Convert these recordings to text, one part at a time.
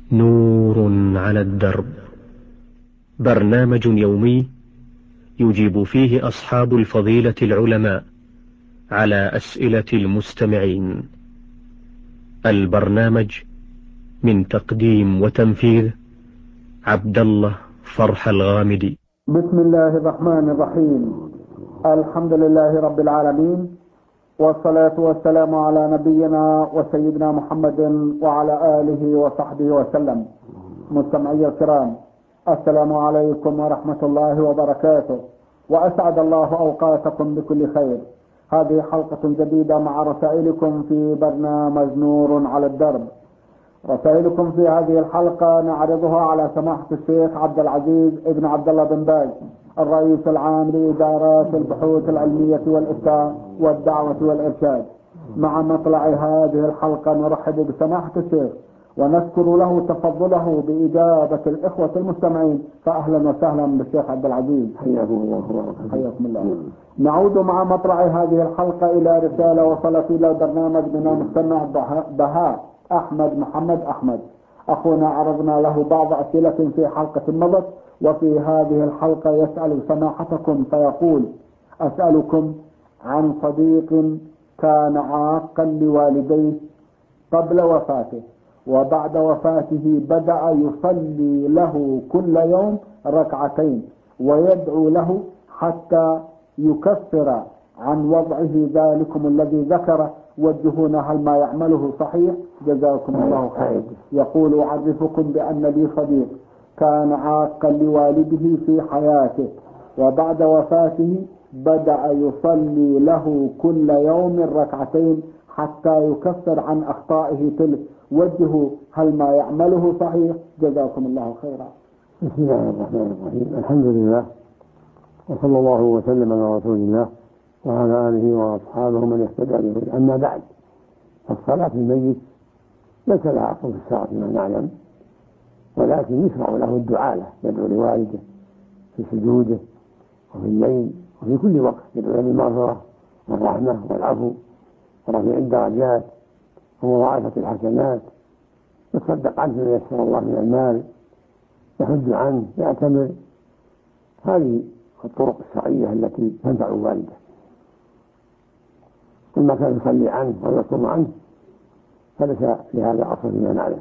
نور على الدرب، برنامج يومي يجيب فيه أصحاب الفضيلة العلماء على أسئلة المستمعين. البرنامج من تقديم وتنفيذ عبد الله فرح الغامدي. بسم الله الرحمن الرحيم. الحمد لله رب العالمين، والصلاة والسلام على نبينا وسيدنا محمد وعلى آله وصحبه وسلم. مستمعي الكرام، السلام عليكم ورحمة الله وبركاته، وأسعد الله أوقاتكم بكل خير. هذه حلقة جديدة مع رسائلكم في برنامج نور على الدرب. رسائلكم في هذه الحلقة نعرضها على سماحة الشيخ عبد العزيز ابن عبد الله بن باز، الرئيس العام لإدارات البحوث العلمية والإفتاء والدعوة والإرشاد. مع مطلع هذه الحلقة نرحب بسماحة الشيخ ونذكر له تفضله بإجابة الإخوة المستمعين. فأهلا وسهلا بالشيخ عبد العزيز، حياكم الله. حياكم الله. نعود مع مطلع هذه الحلقة إلى رسالة وصلت إلى برنامج من المستمع بهاء أحمد محمد أحمد. أخونا عرضنا له بعض أسئلة في حلقة مضت، وفي هذه الحلقة يسأل سماحتكم فيقول: أسألكم عن صديق كان عاقا لوالديه قبل وفاته، وبعد وفاته بدأ يصلي له كل يوم ركعتين ويدعو له حتى يكفر عن وضعه ذلكم الذي ذكره. وجهونا هل ما يعمله صحيح؟ جزاكم الله خير. يقول: أعرفكم بأن لي صديق كان عاقا لوالده في حياته، وبعد وفاته بدأ يصلي له كل يوم ركعتين حتى يكفر عن أخطائه تلك. وجهوا هل ما يعمله صحيح؟ جزاكم الله خيرا. بسم الله الرحمن الرحيم. الحمد لله، وصلى الله وسلم على رسول الله وعلى آله وأصحابه من اهتدى بهداه. أما بعد، فالصلاة الميت ليس لها أصل في الشرع كما نعلم، ولكن يشرع له الدعاء له، يدعو لوالده في سجوده وفي الليل وفي كل وقت، يدعو له بالمغفرة والرحمة والعفو ورفع الدرجات ومضاعفة الحسنات، يتصدق عنه ما يسر الله من المال، يحج عنه، يعتمر. هذه الطرق الشرعية التي تنفع والده. كما كان يصلي عنه ويصوم عنه فليس لهذا أصل فيما نعلم،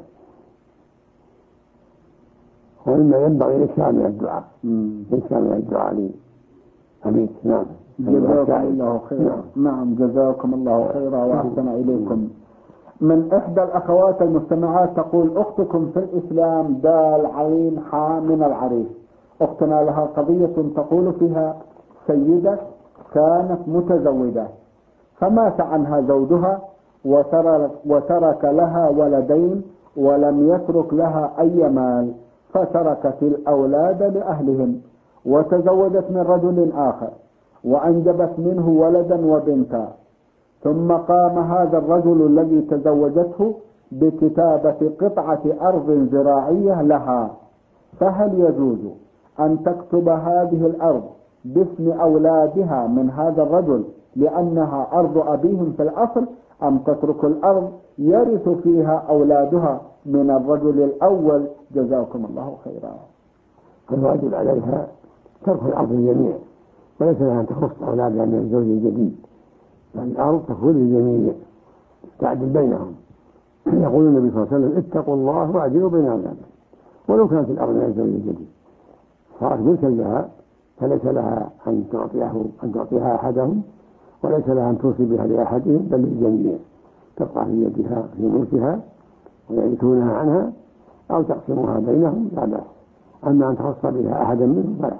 وإما ينبغي الإكثار من الدعاء، الإكثار من الدعاء لأبيك. نعم، جزاكم الله خيرا. نعم، جزاكم الله خيرا وأحسن إليكم. من إحدى الأخوات المستمعات تقول: أختكم في الإسلام دال عين حا من العريس. أختنا لها قضية تقول فيها: سيدة كانت متزوجة فمات عنها زوجها وترك لها ولدين ولم يترك لها أي مال، فتركت الأولاد لأهلهم وتزوجت من رجل آخر وأنجبت منه ولدا وبنتا. ثم قام هذا الرجل الذي تزوجته بكتابة قطعة أرض زراعية لها، فهل يجوز أن تكتب هذه الأرض باسم أولادها من هذا الرجل لأنها أرض أبيهم في الأصل، أم تترك الأرض يرث فيها أولادها من الرجل الأول؟ جزاكم الله خيرا. الواجب عليها ترك الأرض للجميع، وليس لها أن تخص أولادها من الزوج الجديد، الأرض تكون للجميع تعدل بينهم. يقول النبي صلى الله عليه وسلم: اتقوا الله واعدلوا بين أولادكم. ولو كانت الأرض من الزوج الجديد صارت ملكا لها، فليس لها أن تعطيها أحدهم، وليس لها أن توصي بها لأحدهم، بل للجميع، تبقى في يدها في ملكها ويرثونها عنها أو تقسمها بينهم لا بأس. أما أن تخص بها أحدا منهم فلا.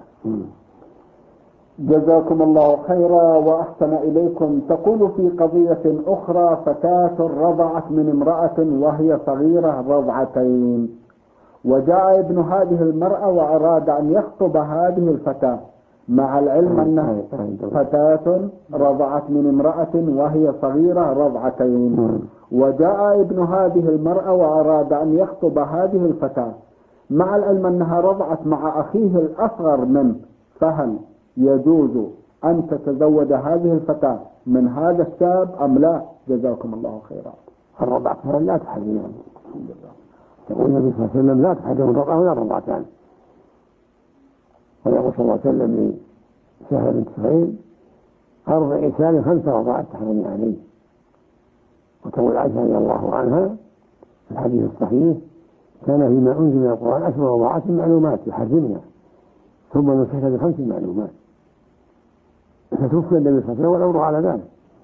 جزاكم الله خيرا وأحسن إليكم. تقول في قضية أخرى: فتاة رضعت من امرأة وهي صغيرة رضعتين، وجاء ابن هذه المرأة وأراد أن يخطب هذه الفتاة، مع العلم أنها فتاة رضعت من امرأة وهي صغيرة رضعتين، وجاء ابن هذه المرأة وأراد أن يخطب هذه الفتاة، مع العلم أنها رضعت مع أخيه الأصغر منه، فهل يجوز أن تتزوج هذه الفتاة من هذا الشاب أم لا؟ جزاكم الله خيرا. الرضع لا تحرم. يقول النبي صلى الله عليه وسلم لا تحرم الرضع ولا الرضعتان. ويقول صلى الله عليه وسلم لسهل بنت سهيل 4 سال 5 رضعات تحرم عليه. وتقول عائشة رضي الله عنها في الحديث الصحيح كان فيما أنزل من القرآن 10 رضعات معلومات يحرمنا ثم نسخت ب5 معلومات. فتوفي النبي صلى الله عليه وسلم والأمر على ذلك،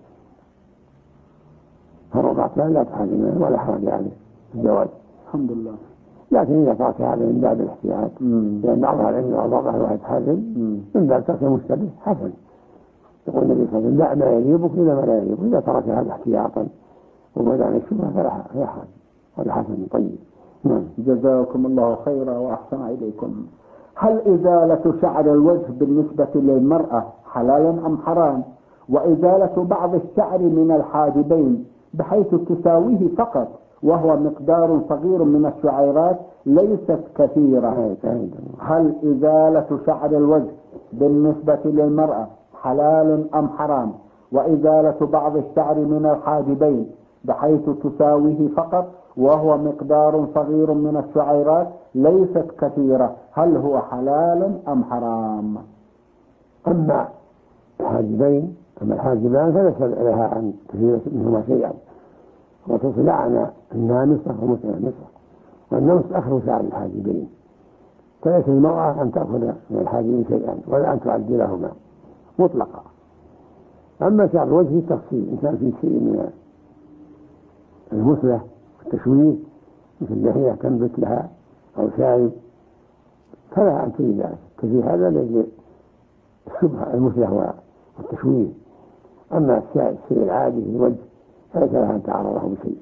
فالرضعتان لا تحرمنا ولا حرج عليه في الزواج الحمد لله. لكن إذا ترك هذا من باب الاحتياط لأن بعض العلم الرضع الواحد حرم من باب ترك المشتبه حسن. يقول النبي صلى الله عليه وسلم دع ما يريبك إلى ما لا يريبك، إذا ترك هذا احتياطا وبعد عن الشبهة فلا حرج، هذا حسن طيب. جزاكم الله خيرا وأحسن إليكم. هل إزالة شعر الوجه بالنسبة للمرأة حلال أم حرام؟ وإزالة بعض الشعر من الحاجبين بحيث تساويه فقط وهو مقدار صغير من الشعيرات ليست كثيرة، هل إزالة شعر الوجه بالنسبة للمرأة حلال أم حرام؟ وإزالة بعض الشعر من الحاجبين بحيث تساويه فقط وهو مقدار صغير من الشعيرات ليست كثيرة، هل هو حلال أم حرام؟ أما الحاجبين أما الحاجبان فليس لها أن تزيل منهما شيئا، وتصل عن النامصة ومتنامصة، والنمص آخر شعر الحاجبين، فليس المرأة أن تأخذ من الحاجبين شيئا ولا أن تعدلهما مطلقا. أما شعر الوجه التفصيل إن كان فيه شيء من المثلة والتشويه مثل لحية تنبت لها أو شارب فلا أن تريد ذلك، كثير هذا لأجل الشبهة المثلة والتشويه. أما الشيء العادي في الوجه فليس لها أن تعرضه بشيء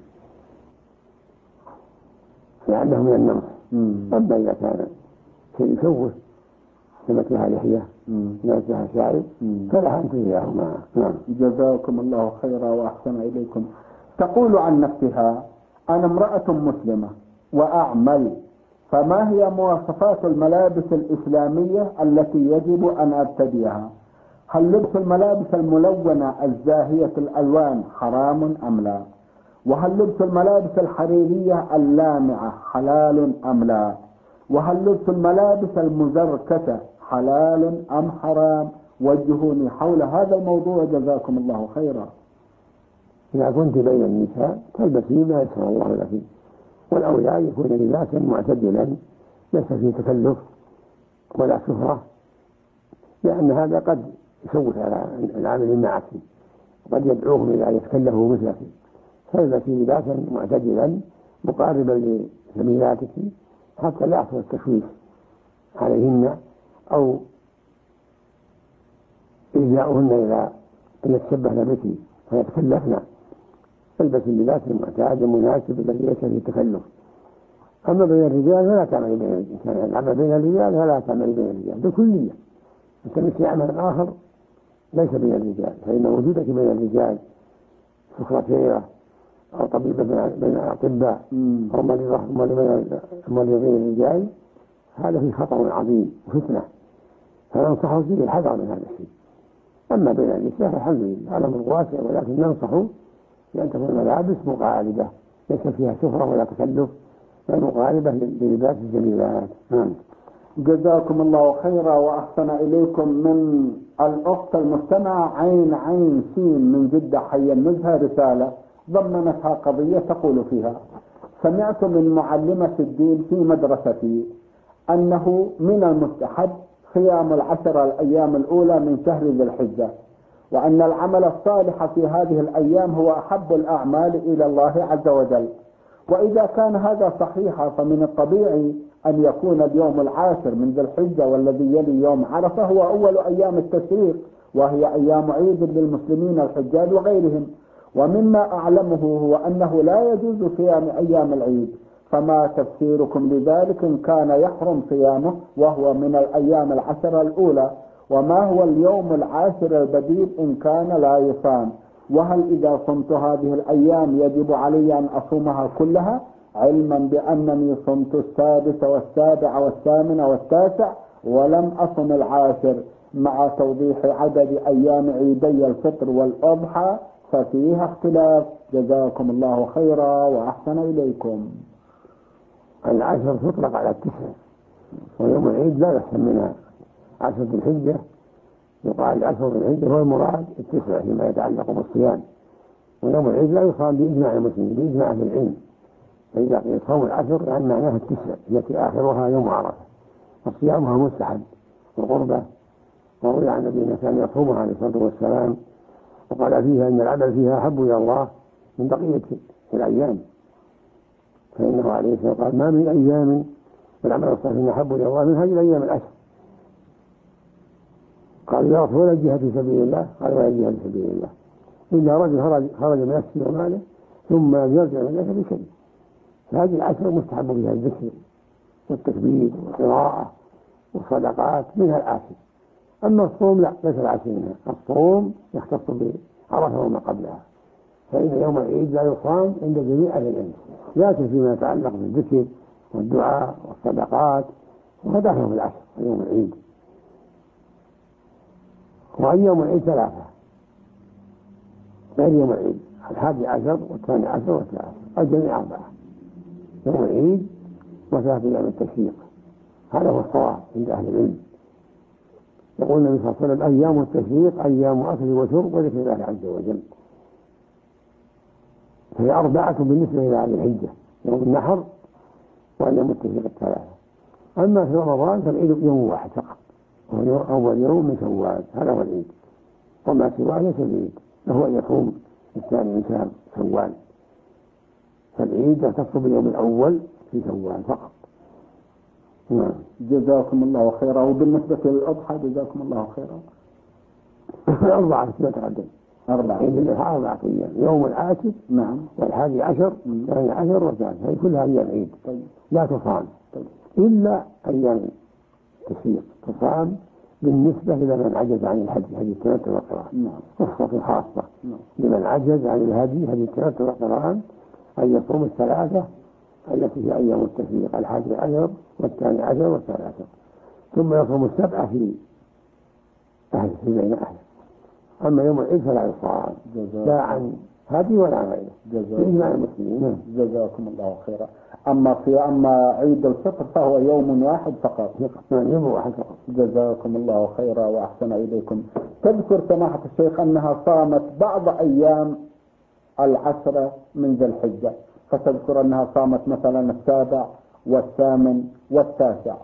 لأنه من النمص. أما إذا كان شيء يشوه ثبت لها لحية ثبت لها شارب فلها أن تريدهما. جزاكم الله خيرا وأحسن إليكم. تقول عن نفسها أنا امرأة مسلمة وأعمل، فما هي مواصفات الملابس الإسلامية التي يجب أن أرتديها؟ هل لبس الملابس الملونة الزاهية الألوان حرام أم لا؟ وهل لبس الملابس الحريرية اللامعة حلال أم لا؟ وهل لبس الملابس المزركشة حلال أم حرام؟ وجهوني حول هذا الموضوع جزاكم الله خيرا. إذا كنت بين النساء تلبسي ما يسر الله لك، والأولى أن يكون لباسا معتدلا ليس فيه تكلف ولا سفرة، لأن هذا قد يشوش على العامل معك وقد يدعوهم إلى أن يتكلفوا مثلك، فالبسي لباسا معتدلا مقاربا لزميلاتك حتى لا يحصل التشويش عليهن أو إلجاؤهن إلى أن يتشبهن بك فيتكلفن. البس اللباس المعتاد المناسب الذي ليس فيه التكلف. أما بين الرجال فلا تعمل بين الإنسان، أما بين الرجال فلا تعمل بين الرجال بالكلية، تمشي عملا آخر ليس بين الرجال، فإن وجودك بين الرجال سكرتيرة أو طبيبة بين الأطباء أو مريضين الرجال هذا فيه خطر عظيم وفتنة، فننصح فيه الحذر من هذا الشيء. أما بين النساء فالحمد لله على من واسع، ولكن ننصح بأن تكون الملابس مقاربة ليس فيها سفرة ولا تكلف، بل مقاربة للباس الجميلات. جزاكم الله خيرا وأحسن إليكم. من الأخت المستمعة عين سين من جدة حي النزهة رسالة ضمنتها قضية تقول فيها: سمعت من معلمة الدين في مدرستي أنه من المستحب صيام 10 الأيام الأولى من شهر ذي الحجة، وأن العمل الصالح في هذه الأيام هو أحب الأعمال إلى الله عز وجل. وإذا كان هذا صحيحا فمن الطبيعي أن يكون اليوم 10 من ذي الحجة والذي يلي يوم عرفة هو أول أيام التشريق، وهي أيام عيد للمسلمين الحجاج وغيرهم. ومما أعلمه هو أنه لا يجوز صيام أيام العيد، فما تفسيركم لذلك إن كان يحرم صيامه وهو من الأيام 10 الأولى؟ وما هو اليوم 10 البديل إن كان لا يصام؟ وهل إذا صمت هذه الأيام يجب علي أن أصومها كلها، علما بأنني صمت 6 و7 و8 و9 ولم أصم 10 مع توضيح عدد أيام عيدي الفطر والأضحى ففيها اختلاف؟ جزاكم الله خيرا وأحسن إليكم. العشر تطلق على التسع، ويوم العيد لا يحسن منها 10 ذي الحجة، يقال 10 ذي الحجة هو المراد التسع فيما يتعلق بالصيام، ويوم العيد لا يصام بإجماع المسلمين بإجماع أهل العلم، فإذا قيل صوم العشر يعني معناها التسع التي آخرها يوم عرفة، فصيامها مستحب وقربة، وروي عن النبي كان يصومها عليه الصلاة والسلام، وقال فيها إن العمل فيها أحب إلى الله من بقية الأيام، فإنه عليه الصلاة والسلام قال ما من أيام والعمل الصالح أحب إلى الله من هذه الأيام العشر. قال يا رسول ولا الجهاد في سبيل الله؟ قال ولا الجهاد في سبيل الله إلا رجل خرج من نفسه وماله ثم يرجع من نفسه بشيء. فهذه العشر مستحب فيها الذكر والتكبير والقراءة والصدقات منها العاشر. أما الصوم لا، ليس العاشر منها، الصوم يختص بعرفة وما قبلها، فإن يوم العيد لا يصام عند جميع أهل العلم، لكن فيما يتعلق بالذكر والدعاء والصدقات وهذا في العشر يوم العيد. وأيام العيد ثلاثة غير يوم العيد، 11 و12 و13، الجميع 4 يوم العيد و3 أيام التشريق، هذا هو الصواب عند أهل العلم. يقول النبي صلى الله عليه وسلم أيام التشريق أيام أكل وشرب وذكر الله عز وجل، فهي 4 بالنسبة إلى هذه الحجة، يوم النحر وأيام التشريق 3. أما في رمضان فالعيد يوم واحد فقط، وهو أول يوم من شوال، هذا هو العيد، وما سواه ليس العيد، وهو أن يصوم الثاني من شوال، فالعيد يختص باليوم الأول في شوال فقط. نعم. جزاكم الله خيرا. وبالنسبة للأضحى جزاكم الله خيرا. 4 كما تقدم، 4 عيد الأضحى 4 أيام، يوم العاشر نعم وال11 والثاني والثالث، هي كلها أيام عيد لا تصام إلا أيام التشريق تصام بالنسبة إلى من عجز عن الهدي هدي التمتع والقران، رخصة خاصة لمن عجز عن الهدي هدي التمتع والقران أن يصوم 3 التي هي أيام التشريق 11 و12 و13، ثم يصوم 7 في أهله في بين أهله. أما يوم العيد فلا يصام لا عن هدي ولا عن غيره بإجماع المسلمين. جزاكم الله خيرا. أما عيد الفطر فهو يوم واحد فقط. يوم واحد فقط. جزاكم الله خيرا وأحسن إليكم. تذكر سماحة الشيخ أنها صامت بعض أيام 10 من ذي الحجة، فتذكر أنها صامت مثلا 7 و8 و9،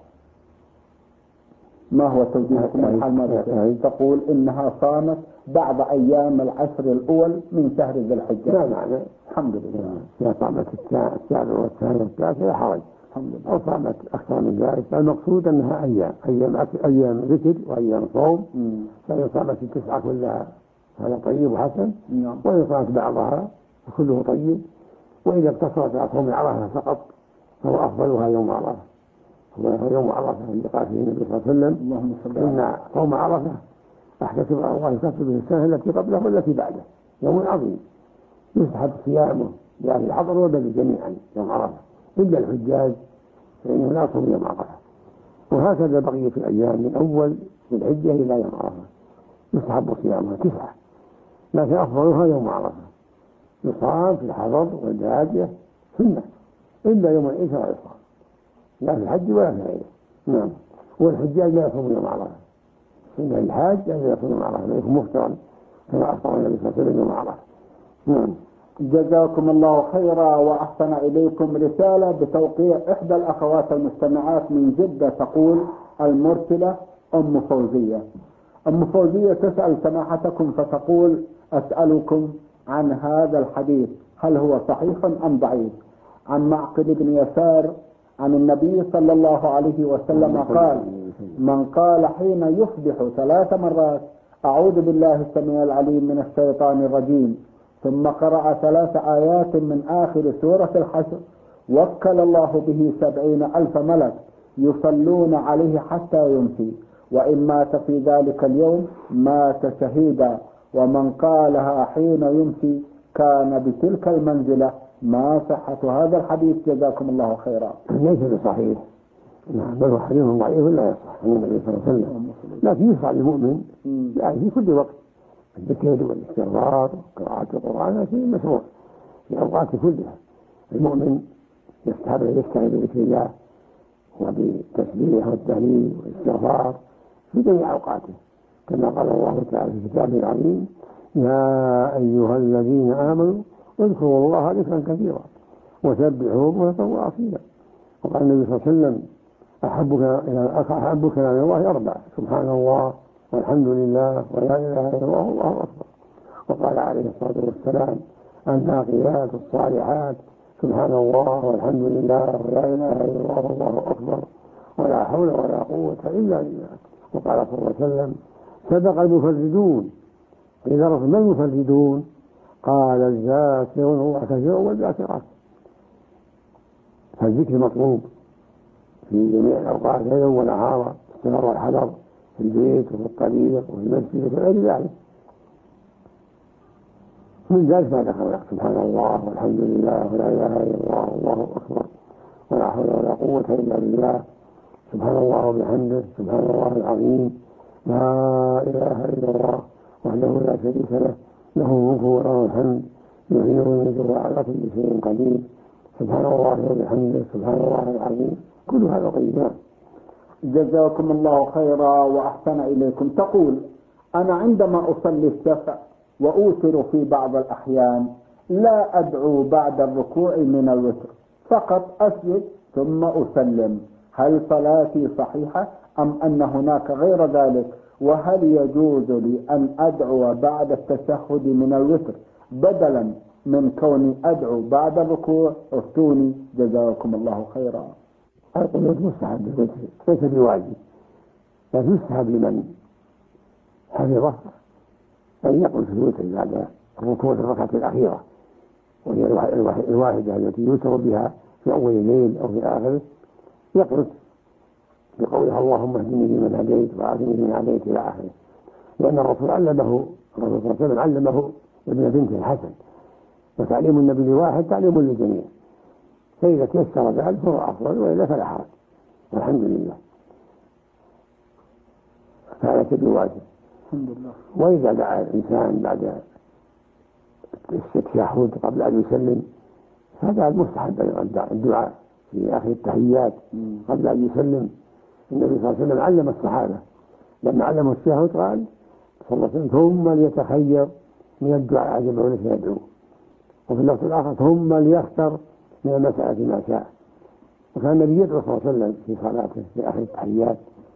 ما هو توجيهكم الحال ماذا تقول؟ إنها صامت بعض أيام 10 الأول من شهر ذي الحجة. لا معنى الحمد لله. إذا صامت 7 و8 و9 لا حرج، أو صامت أكثر من ذلك، المقصود أنها أيام ذكر وأيام صوم، فإن صامت 9 كلها هذا طيب وحسن، وإن صامت بعضها فكله طيب، وإذا اقتصرت على صوم عرفة فقط فهو أفضلها يوم عرفة، هو يوم عرفة اللي قال فيه النبي صلى الله عليه وسلم إن صوم عرفة أحتسب على الله يكفر به السنة التي قبله والتي بعده، يوم عظيم يستحب صيامه لأهل الحضر والبلد جميعا يوم عرفة إلا الحجاج فإنه لا يصوم يوم عرفة. وهكذا بقية الأيام من أول ذي الحجة إلى يوم عرفة يستحب صيامها 9، لكن أفضلها يوم عرفة، يصام في الحضر والبادية سنة، إلا يوم العيد لا يصام لا في الحج ولا في غيره. نعم. والحجاج لا يصوم يوم عرفة، إن الحاج لا يصوم يوم عرفة، لا يكون مفطرا كما أفطر النبي صلى الله عليه وسلم يوم عرفة. نعم. جزاكم الله خيرا وأحسن إليكم. رسالة بتوقيع إحدى الأخوات المستمعات من جدة تقول: المرسلة أم فوزية. أم فوزية تسأل سماحتكم فتقول: أسألكم عن هذا الحديث، هل هو صحيح أم ضعيف؟ عن معقل بن يسار عن النبي صلى الله عليه وسلم قال: من قال حين يصبح 3 مرات أعوذ بالله السميع العليم من الشيطان الرجيم، ثم قرأ 3 آيات من آخر سورة الحشر، وكل الله به 70,000 ملك يصلون عليه حتى يمسي، وإن مات في ذلك اليوم مات شهيدا، ومن قالها حين يمسي كان بتلك المنزلة. ما صحة هذا الحديث؟ جزاكم الله خيرا. ليس بصحيح، بل هو حديث ضعيف لا يصح عن النبي صلى الله عليه وسلم، لكن يصح للمؤمن يعني في كل وقت الذكر والاستغفار وقراءة القرآن شيء مشروع في أوقات كلها. المؤمن يستحب أن يستعين بذكر الله وبالتسبيح والتهليل والاستغفار في جميع أوقاته، كما قال الله تعالى في كتابه العظيم: يا أيها الذين آمنوا اذكروا الله ذكرا كثيرا وسبحوه بكرة وأصيلا. وقال النبي صلى الله عليه وسلم: أحب كلام الله 4: سبحان الله والحمد لله ولا إله إلا الله والله أكبر. وقال عليه الصلاة والسلام: الباقيات الصالحات سبحان الله والحمد لله ولا إله إلا الله والله أكبر ولا حول ولا قوة إلا بالله. وقال صلى الله عليه وسلم: صدق المفردون. إذا رفض ما المفردون؟ قال: الذاكرون الله كثيرا والذاكرات. فالذكر مطلوب في جميع الأوقات ليلا ونهارا، السفر والحضر، في البيت وفي الطريق وفي المسجد وفي غير ذلك. من ذلك ما ذكر: سبحان الله والحمد لله ولا إله إلا الله والله أكبر ولا حول ولا قوة إلا بالله، سبحان الله وبحمده، سبحان الله العظيم، لا إله إلا الله وحده لا شريك له، له الملك وله الحمد، يحيي ويميت وهو على كل شيء قدير، سبحان الله وبحمده، سبحان الله العظيم. كل هذا طيبات. جزاكم الله خيرا وأحسن إليكم. تقول: أنا عندما أصلي الشفع وأوتر في بعض الأحيان لا أدعو بعد الركوع من الوتر، فقط أسجد ثم أسلم، هل صلاتي صحيحة أم أن هناك غير ذلك؟ وهل يجوز لي أن أدعو بعد التشهد من الوتر بدلا من كوني أدعو بعد الركوع؟ افتوني جزاكم الله خيرا. القنوت مستحب بالوتر ليس بواجب، لكن يستحب لمن حفظه أن يقل في الوتر بعد الركوع في الركعة الأخيرة، وهي الواحدة التي يوتر بها في أول الليل أو في آخره، يقرأ بقولها: اللهم اهدني لمن هديت وعافني لمن عافيت إلى آخره. لأن الرسول صلى الله عليه وسلم علمه ابن بنت الحسن، وتعليم النبي لواحد تعليم للجميع، فإذا تيسر ذلك فهو أفضل، وإلا فلا حرج، والحمد لله. فهذا بواجب. الحمد لله. وإذا دعا الإنسان بعد التشهد قبل أن يسلم هذا المستحب الدعاء في آخر التحيات قبل أن يسلم. النبي صلى الله عليه وسلم علم الصحابة لما علموا التشهد قال صلى الله عليه وسلم: ثم ليتخير من الدعاء عجبه لك يدعو. وفي اللفظ الآخر: ثم ليختر من المسألة ما شاء. وكان النبي يدعو صلى الله عليه وسلم في صلاته في آخر التحيات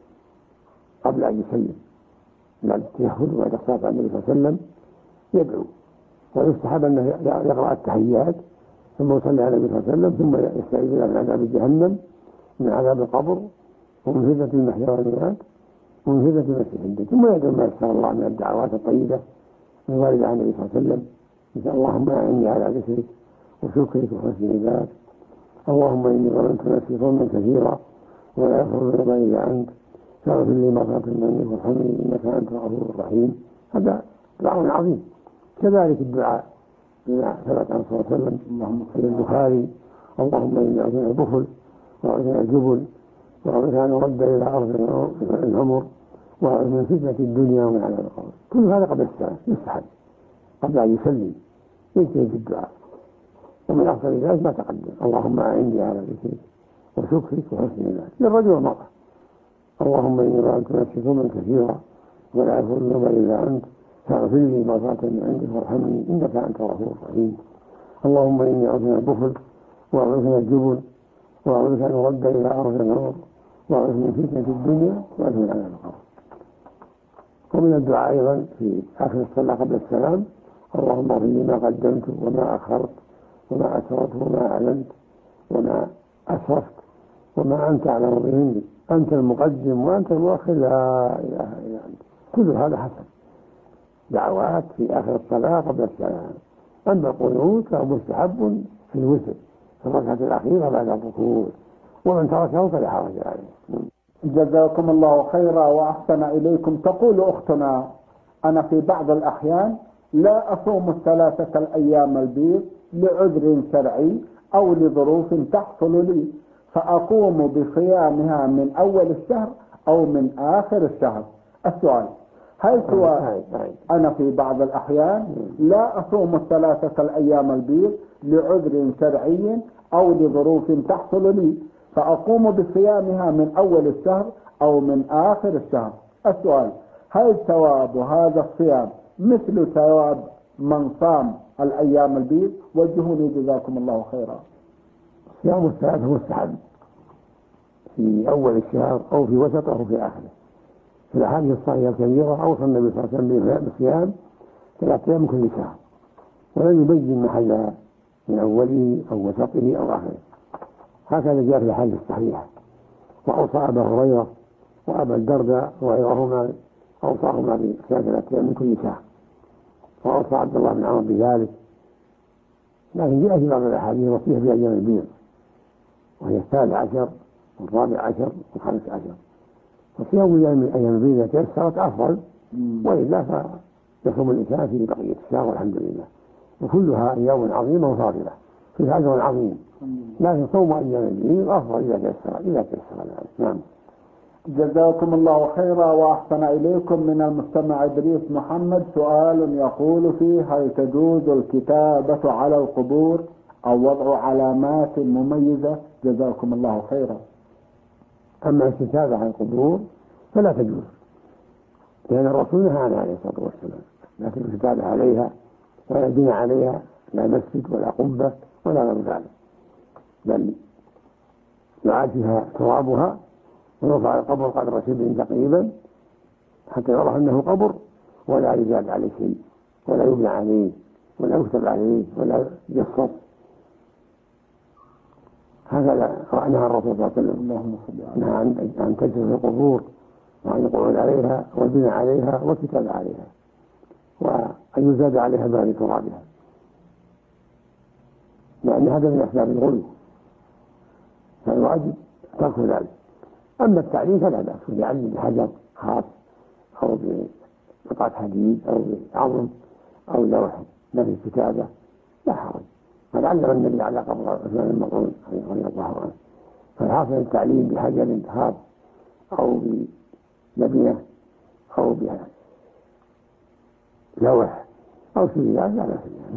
قبل أن يسلم، بعد التشهد وبعد الصلاة على النبي صلى الله عليه وسلم يدعو. ويستحب أنه يقرأ التحيات ثم يصلي على النبي صلى الله عليه وسلم، ثم يستعيذ بالله من عذاب جهنم، من عذاب القبر، ومن فتنة المحيا والممات، ومن فتنة المسيح الدجال، ثم يدعو ما يسر الله من الدعوات الطيبة الواردة عن النبي صلى الله عليه وسلم، مثل: اللهم أعني على ذكرك وشكرك وحسن عبادتك، اللهم إني ظلمت نفسي ظلما كثيرا ولا يغفر الذنوب إلا أنت، فاغفر لي مغفرة منك وارحمني إنك أنت الغفور الرحيم. هذا دعاء عظيم. كذلك الدعاء بما ثبت عن صلى الله عليه وسلم في البخاري: اللهم إني أعوذ من البخل وأعوذ من الجبن وأعوذ أن أرد إلى أرض العمر وأعوذ من فتنة الدنيا ومن عذاب القبر. كل هذا قبل السلام يستحب قبل أن يسلم ينتهي بالدعاء. ومن أفضل ذلك ما تقدم: اللهم أعني على ذكرك وشكرك وحسن عبادتك، للرجل والمرأة. اللهم إني ظلمت نفسي ظلما كثيرا ولا يغفر الذنوب إلا أنت، فاغفر لي مغفرة من عندك وارحمني إنك أنت الغفور الرحيم. اللهم إني أعوذ من البخل وأعوذ من الجبن وأعوذ أن أرد إلى أرض العمر وأعوذ من فتنة الدنيا وأعوذ من عذاب القبر. ومن الدعاء أيضا في آخر الصلاة قبل السلام: اللهم اغفر لي ما قدمت وما أخرت وما أسررت وما أعلنت وما أسرفت وما أنت أعلم به مني، أنت المقدم وأنت المؤخر، لا إله إلا أنت. كل هذا حسن، دعوات في آخر الصلاة قبل السلام. أما القنوت فهو مستحب في الوتر في الركعة الأخيرة بعد الركوع، ومن تركه فلا حرج عليه. جزاكم الله خيرا وأحسن إليكم. تقول أختنا: أنا في بعض الأحيان لا أصوم 3 الأيام البيض لعذر شرعي أو لظروف تحصل لي، فأقوم بصيامها من أول الشهر أو من آخر الشهر. السؤال: هل سواء أنا في بعض الأحيان لا أصوم 3 الأيام البيض لعذر شرعي أو لظروف تحصل لي، فأقوم بصيامها من أول الشهر أو من آخر الشهر. السؤال: هل ثواب هذا الصيام مثل ثواب من صام الأيام البيض؟ وجهوني جزاكم الله خيرا. صيام الثلاثة مستحب في أول الشهر أو في وسطه أو في آخره. في الأحاديث الصحيحة الكبيرة أوصى النبي صلى الله عليه وسلم بصيام 3 أيام من كل شهر، ولم يبين محلها من أوله أو وسطه أو آخره، هكذا جاء في الأحاديث الصحيحة. وأوصى أبا هريرة وأبا الدرداء وغيرهما أوصاهما بصيام 3 أيام من كل شهر، وأوصى عبد الله بن عمر بذلك. لكن جاء في بعض الأحاديث وصية في أيام البيض، وهي 13 و14 و15. فصيام أيام البيض إذا تيسرت أفضل، وإلا فيصوم الإنسان في بقية الشهر والحمد لله. وكلها أيام عظيمة وفاضلة فيها أجر عظيم، لكن صوم أيام البيض أفضل إذا تيسر ذلك. نعم. جزاكم الله خيرا وأحسن إليكم. من المستمع إدريس محمد سؤال يقول فيه: هل تجوز الكتابة على القبور أو وضع علامات مميزة؟ جزاكم الله خيرا. أما الكتابة على القبور فلا تجوز، لأن الرسول نهى عنها عليه الصلاة والسلام، لكن الكتابة عليها ولا بناء عليها لا مسجد ولا قبة ولا غير ذلك، بل يعاد فيها ترابها ويرفع القبر قدر شبر تقريبا حتى يعرف أنه قبر، ولا يزاد عليه شيء ولا يبنى عليه ولا يكتب عليه ولا يجصص. هكذا نهى الرسول صلى الله عليه وسلم، نهى أن تجلس في القبور وأن يقعد عليها والبناء عليها والكتاب عليها وأن يزاد عليها باب ترابها، لأن هذا من أسباب الغلو، فالواجب ترك ذلك. أما التعليم فلا بأس، يعلم بحجر خاص أو بقطعة حديد أو بعظم أو لوح ما في كتابة لا حرج. قد علم النبي على قبر عثمان المظعون رضي الله عنه، فالحاصل التعليم بحجر خاص أو بلبنة أو بلوح أو شيء لا بأس.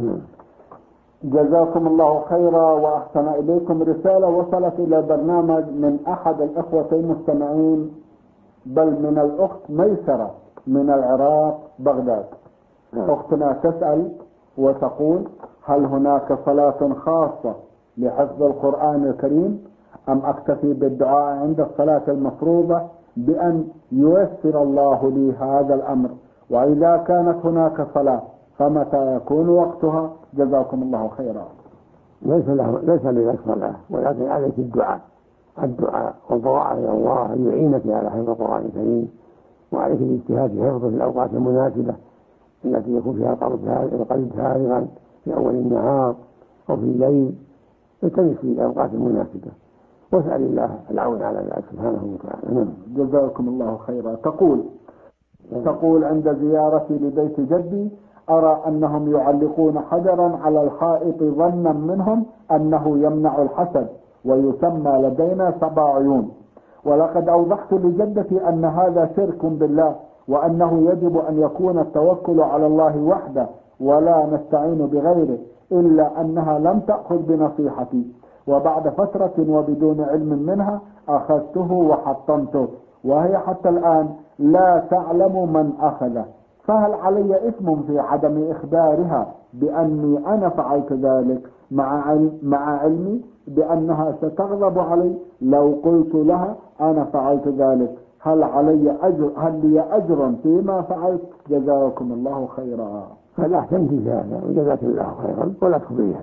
جزاكم الله خيرا وأحسن إليكم. رسالة وصلت إلى البرنامج من أحد الإخوة المستمعين، بل من الأخت ميسرة من العراق بغداد. أختنا تسأل وتقول: هل هناك صلاة خاصة لحفظ القرآن الكريم أم أكتفي بالدعاء عند الصلاة المفروضة بأن ييسر الله لي هذا الأمر؟ وإذا كانت هناك صلاة فمتى يكون وقتها؟ جزاكم الله خيرا. ليس لك صلاة، ولكن عليك الدعاء والضراعة إلى الله أن يعينك على حفظ القرآن الكريم، وعليك الاجتهاد في حفظه في الأوقات المناسبة التي يكون فيها القلب فارغا في أول النهار أو في الليل، التمس في الأوقات المناسبة واسأل الله العون على ذلك سبحانه وتعالى. جزاكم الله خيرا. تقول: عند زيارتي لبيت جدي أرى أنهم يعلقون حجرا على الحائط ظنا منهم أنه يمنع الحسد، ويسمى لدينا 7 عيون، ولقد أوضحت لجدتي أن هذا شرك بالله، وأنه يجب أن يكون التوكل على الله وحده ولا نستعين بغيره، إلا أنها لم تأخذ بنصيحتي، وبعد فترة وبدون علم منها أخذته وحطمته، وهي حتى الآن لا تعلم من أخذه، فهل علي إثم في عدم إخبارها بأني أنا فعلت ذلك مع علمي بأنها ستغضب علي لو قلت لها أنا فعلت ذلك؟ هل لي أجر فيما فعلت؟ جزاكم الله خيرا. قد أحسنت في هذا وجزاك الله خيرا، ولا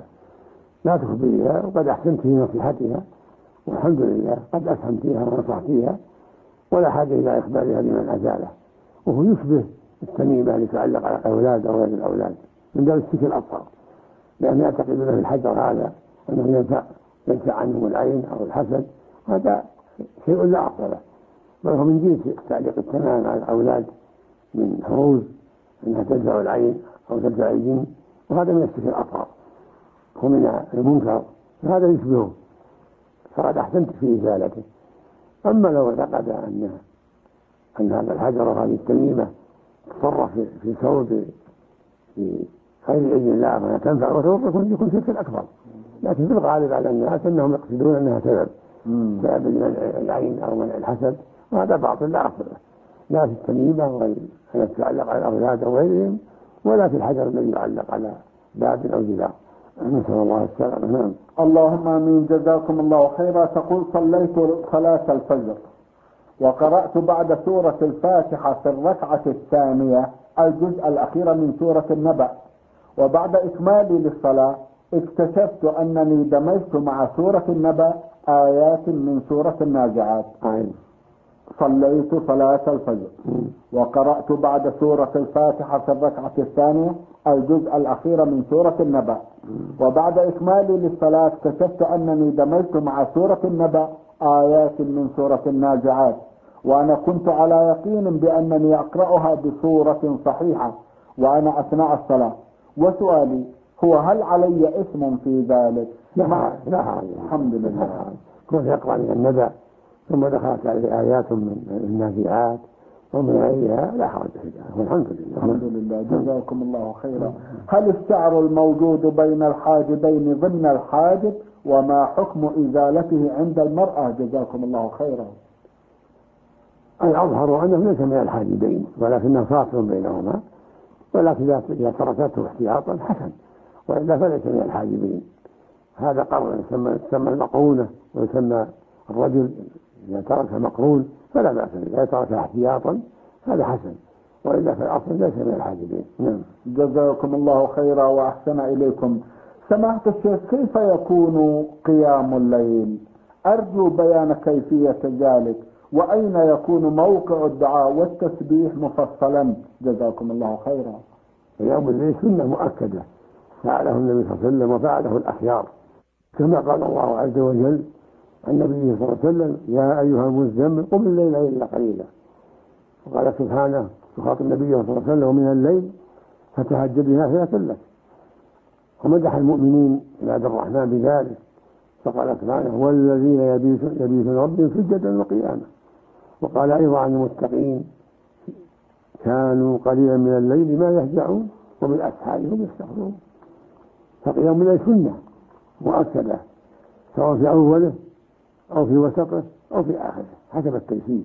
تخبريها، وقد أحسنت في نصيحتها والحمد لله، قد أفهمتيها ونصحتيها، ولا حاجة إلى إخبارها بمن أزاله. وهو يشبه التميمة اللي تعلق على الأولاد أو غير الأولاد من باب الشرك الأصغر، لأن يعتقدون في الحجر هذا أنه ينفع عنهم العين أو الحسد، هذا شيء لا أصل له، بل هو من جنس تعليق التمام على الأولاد من حروز أنها تدفع العين أو تدفع الجن، وهذا من الشرك الأصغر ومن المنكر، فهذا يشبهه، فقد أحسنت في إزالته. أما لو اعتقد أن هذا الحجر وهذه التميمة تصرف في ثوب في غير إذن الله ولا تنفع وتضر، يكون شرك أكبر، لكن في الغالب على الناس أنهم يقصدون أنها سبب منع العين أو منع الحسد، وهذا باطل لا أصل له، لا في التميمة ولا تتعلق على الأولاد أو غيرهم، ولا في الحجر الذي يعلق على باب أو جدار. نسأل الله السلامة. اللهم آمين. جزاكم الله خيرا. تقول: صليت صلاة الفجر وقرأت بعد سورة الفاتحة في الركعة الثانية الجزء الأخير من سورة النبأ، وبعد إكمالي للصلاة اكتشفت أنني دمجت مع سورة النبأ آيات من سورة النازعات. صليت صلاة الفجر وقرأت بعد سورة الفاتحة في الركعة الثانية الجزء الأخير من سورة النبأ، وبعد إكمالي للصلاة اكتشفت أنني دمجت مع سورة النبأ آيات من سورة النازعات، وأنا كنت على يقين بأنني أقرأها بصورة صحيحة وأنا أثناء الصلاة. وسؤالي هو: هل علي إثم في ذلك؟ لا الحمد لله. كنت يقرأ من النبأ ثم دخلت عليه آيات من النازعات ومن غيرها، لا حرج في ذلك، والحمد لله. الحمد لله. جزاكم الله خيرا. هل الشعر الموجود بين الحاجبين ضمن الحاجب، وما حكم إزالته عند المرأة؟ جزاكم الله خيرا. الأظهر أنه ليس من الحاجبين ولكنه فاصل بينهما، ولكن إذا تركته احتياطا حسن، وإلا فليس من الحاجبين. هذا قرن يسمى المقرونة، ويسمى الرجل إذا ترك مقرون فلا بأس به، إذا ترك احتياطا هذا حسن، وإلا في الأصل ليس من الحاجبين. جزاكم الله خيرا وأحسن إليكم. سماحة الشيخ، كيف يكون قيام الليل؟ أرجو بيان كيفية ذلك، وأين يكون موقع الدعاء والتسبيح مفصلا؟ جزاكم الله خيرا. قيام الليل سنة مؤكدة فعله النبي صلى الله عليه وسلم وفعله الأخيار، كما قال الله عز وجل عن نبيه صلى الله عليه وسلم: يا أيها المزمل قم الليل إلا قليلا. وقال سبحانه يخاطب النبي صلى الله عليه وسلم: ومن الليل فتهجد نافلة لك. ومدح المؤمنين عباد الرحمن بذلك، فقال سبحانه: والذين يبيتون ربهم سجدا وقياما. وقال أيضا عن المتقين: كانوا قليلا من الليل ما يهجعون وبالأسحار هم يستغفرون. فقيام الليل سنة مؤكدة سواء في أوله أو في وسطه أو في آخره حسب التيسير.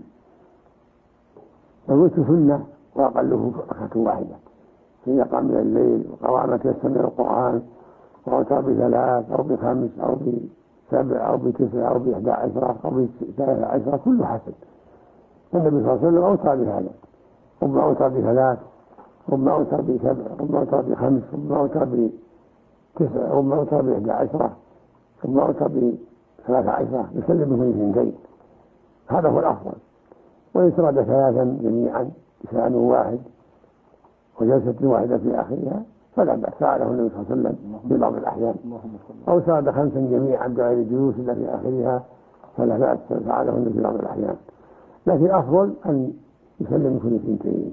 والوتر سنة وأقله ركعة واحدة، فإذا قام من الليل وقرأ ما تيسر من القرآن وأوتر ب3 أو ب5 أو ب7 أو ب9 أو ب11 أو ب13 كله حسن. النبي صلى الله عليه وسلم أوتر بهذا، ربما أوتر ب3، ربما أوتر ب7، ربما أوتر ب5، ربما أوتر ب9، ربما أوتر ب11، ربما أوتر ب13، يسلم من 2. هذا هو الأفضل. وإن سرد 3 جميعا بشأن واحد وجلسة واحدة في آخرها فلا بأس، فعله النبي صلى الله عليه وسلم في بعض الأحيان. أو سرد 5 جميعا بغير جلوس إلا في آخرها فلا بأس، فعله النبي في بعض الأحيان. لكن الأفضل أن يسلم كل 2.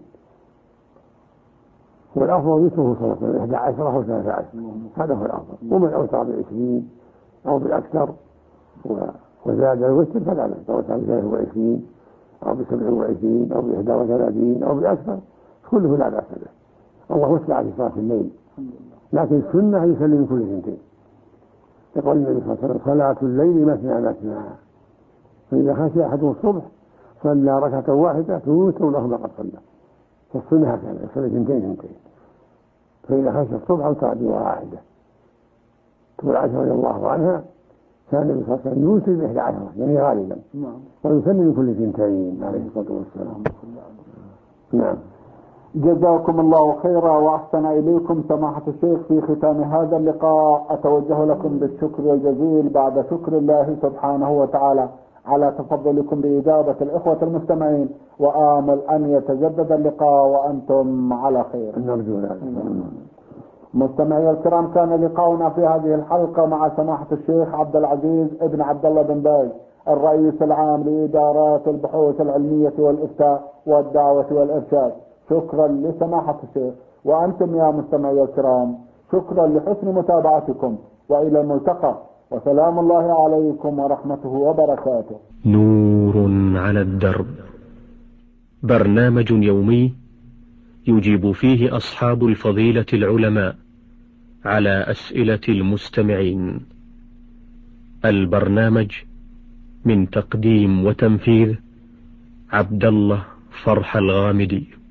والأفضل يسره صلى الله عليه وسلم 11 أو 13، هذا هو الأفضل. ومن أوتر ب20 أو بالأكثر وزاد الوتر فلا بأس، أوتر ب23 أو ب27 أو ب31 أو بأكثر كله لا بأس به. الله وسع في صلاة الليل، لكن السنة يسلم كل 2. يقول النبي صلى الله عليه وسلم: صلاة الليل مثنى مثنى، فإذا خشي أحدهم الصبح صلى ركعة واحدة توتر له ما قد صلى. فالسنة هكذا يصلي 2. فإذا خشي الصبح أوتر بواحدة. تقول عائشة رضي الله عنها: كان النبي صلى الله عليه وسلم يوتر ب11 يعني غالبا، ويسلم كل 2 عليه الصلاة والسلام. نعم. جزاكم الله خيرا وأحسن إليكم. سماحة الشيخ، في ختام هذا اللقاء أتوجه لكم بالشكر الجزيل بعد شكر الله سبحانه وتعالى على تفضلكم بإجابة الإخوة المستمعين، وآمل أن يتجدد اللقاء وأنتم على خير. نرجو ذلك. مستمعي الكرام، كان لقاؤنا في هذه الحلقة مع سماحة الشيخ عبد العزيز ابن عبد الله بن باز، الرئيس العام لإدارات البحوث العلمية والإفتاء والدعوة والإرشاد. شكرا لسماحة الشيخ، وأنتم يا مستمعي الكرام شكرا لحسن متابعتكم، وإلى الملتقى، وسلام الله عليكم ورحمته وبركاته. نور على الدرب، برنامج يومي يجيب فيه أصحاب الفضيلة العلماء على أسئلة المستمعين. البرنامج من تقديم وتنفيذ عبد الله فرح الغامدي.